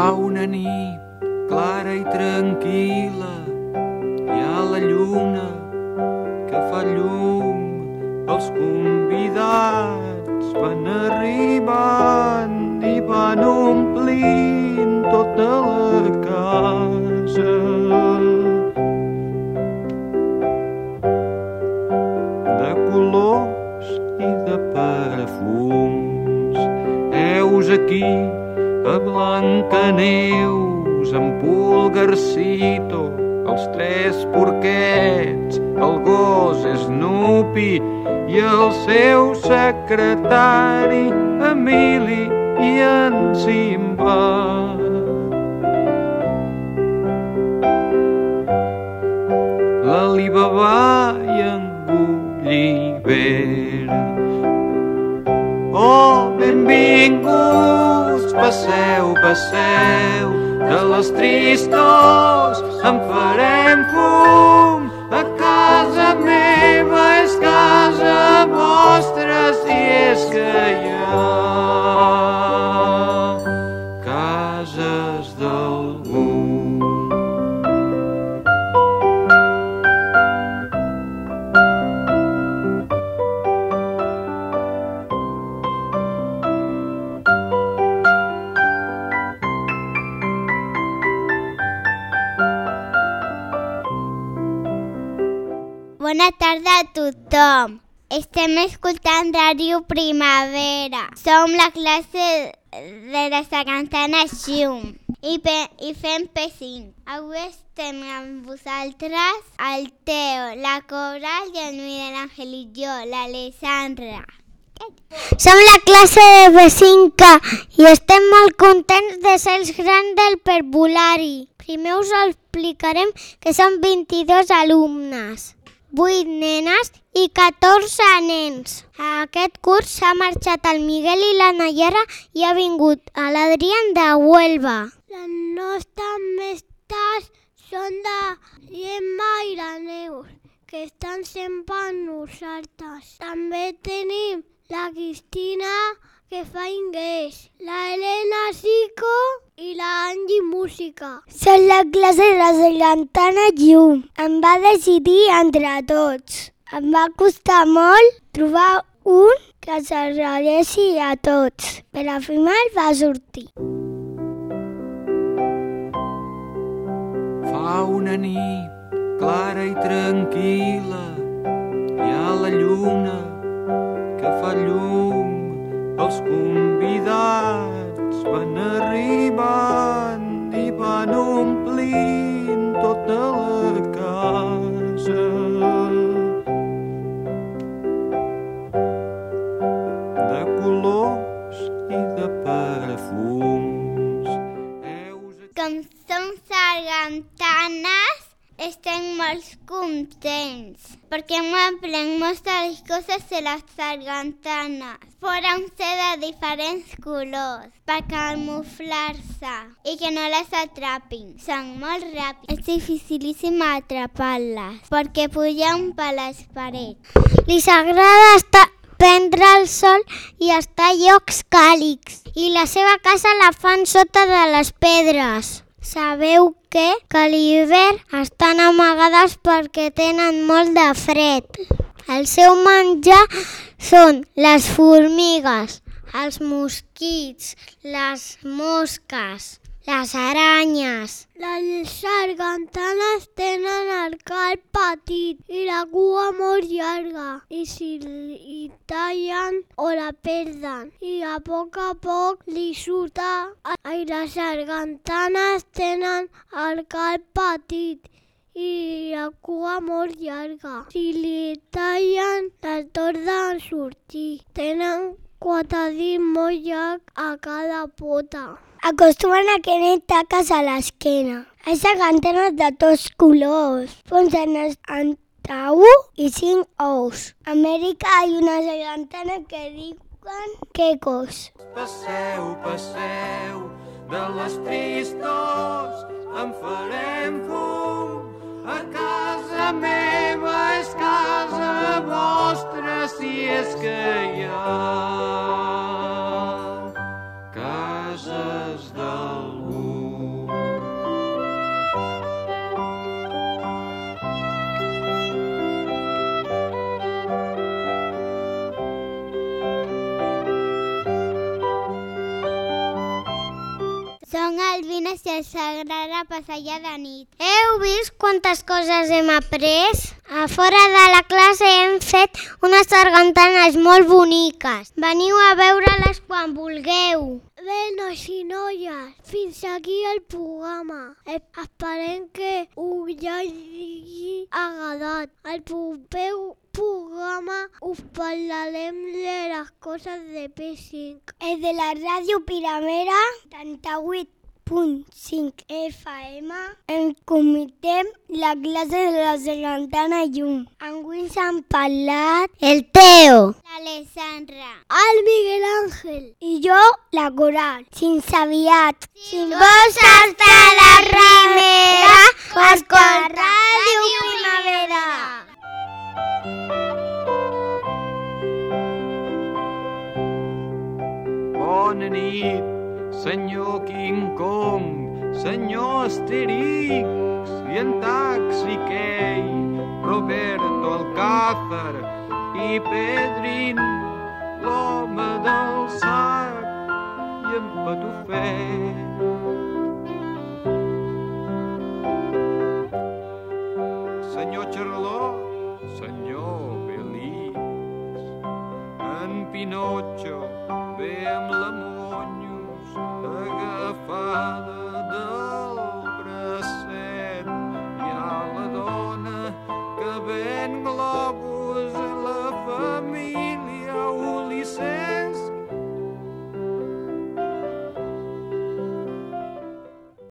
Fa una nit clara i tranquil·la, hi ha la lluna que fa llum, els convidats van arribant i van omplint tota la casa. De colors i de perfums, heus aquí a Blancaneus, en Pulgarcito, els tres porquets, el gos Snoopy i el seu secretari Emili i en Simba. L'Alibaba i en Gulliver. Oh, benvinguts, passeu, passeu, de les tristors en farem fum. A casa meva és casa vostra, si és que hi ha cases d'algú. Bona tarda a tothom. Estem escoltant Ràdio Primavera. Som la classe de la Sargantana Xium i fem P5. Avui estem amb vosaltres el Teo, la Coral i el Miguel Ángel i jo, l'Alessandra. Som la classe de P5 i estem molt contents de ser els grans del parvulari. Primer us explicarem que són 22 alumnes, 8 nenes i 14 nens. A aquest curs s'ha marxat el Miguel i la Nayara i ha vingut l'Adrián de Huelva. Les nostres mestres són de Gemma i la Neus, que estan sempre amb nosaltres. També tenim la Cristina, que fa anglès, la Helena Zico i la Angie música. Som la classe de la Sargantana Llum. Em va decidir entre tots. Em va costar molt trobar un que s'agradessi a tots, però al final va sortir. Fa una nit clara i tranquil·la, hi ha la lluna que fa llum, els convidats van arribant i van omplint tota la casa. De colors i de perfums. Com som sargantanes, estem molt contents perquè hem après moltes coses de les sargantanes. Poden ser de diferents colors per camuflar-se i que no les atrapin. Són molt ràpids. És dificilíssim atrapar-les perquè pugen per les parets. Li agrada prendre el sol i estar a llocs càlids. I la seva casa la fan sota de les pedres. Sabeu que a l'hivern estan amagades perquè tenen molt de fred. El seu menjar són les formigues, els mosquits, les mosques, les aranyes. Les sargantanes tenen el cap petit i la cua molt llarga, i si li tallen o la perden, i a poc li surta. I les sargantanes tenen el cap petit i la cua molt llarga. Si li tallen, les tornen a sortir. Tenen 4 dits molt llargs a cada pota. Acostumen a tenir taques a l'esquena. Hi ha sargantanes de tots colors. Posen entre 1 i 5 ous. A Amèrica hi ha una sargantana que diuen quecos. Passeu, passeu, de les tristors en farem fum. A casa meva és casa vostra, si és que hi ha cases d'algú. Són albines i els agrada passar allà de nit. Heu vist quantes coses hem après? A fora de la classe hem fet unes sargantanes molt boniques. Veniu a veure-les quan vulgueu. Bé, nois i noies, fins aquí el programa. Esperem que us hagi agradat. Al proper programa us parlarem de les coses de P5. El de la ràdio Piramera 38.5 FM en comitem la classe de la sargantana llum. Avui s'han parlat el Teo, L'Alessandra. El Miguel Ángel. i jo, la Coral. Fins aviat. Si vols estar a la Primera, escolta Ràdio Primavera. Bona nit, senyor King Kong, senyor Asterix i en Taxi Key, Roberto Alcázar i Pedrín, l'home del sac i en Patufet. Senyor Charlot, senyor Belís, en Pinotxo ve amb la Monyos agafada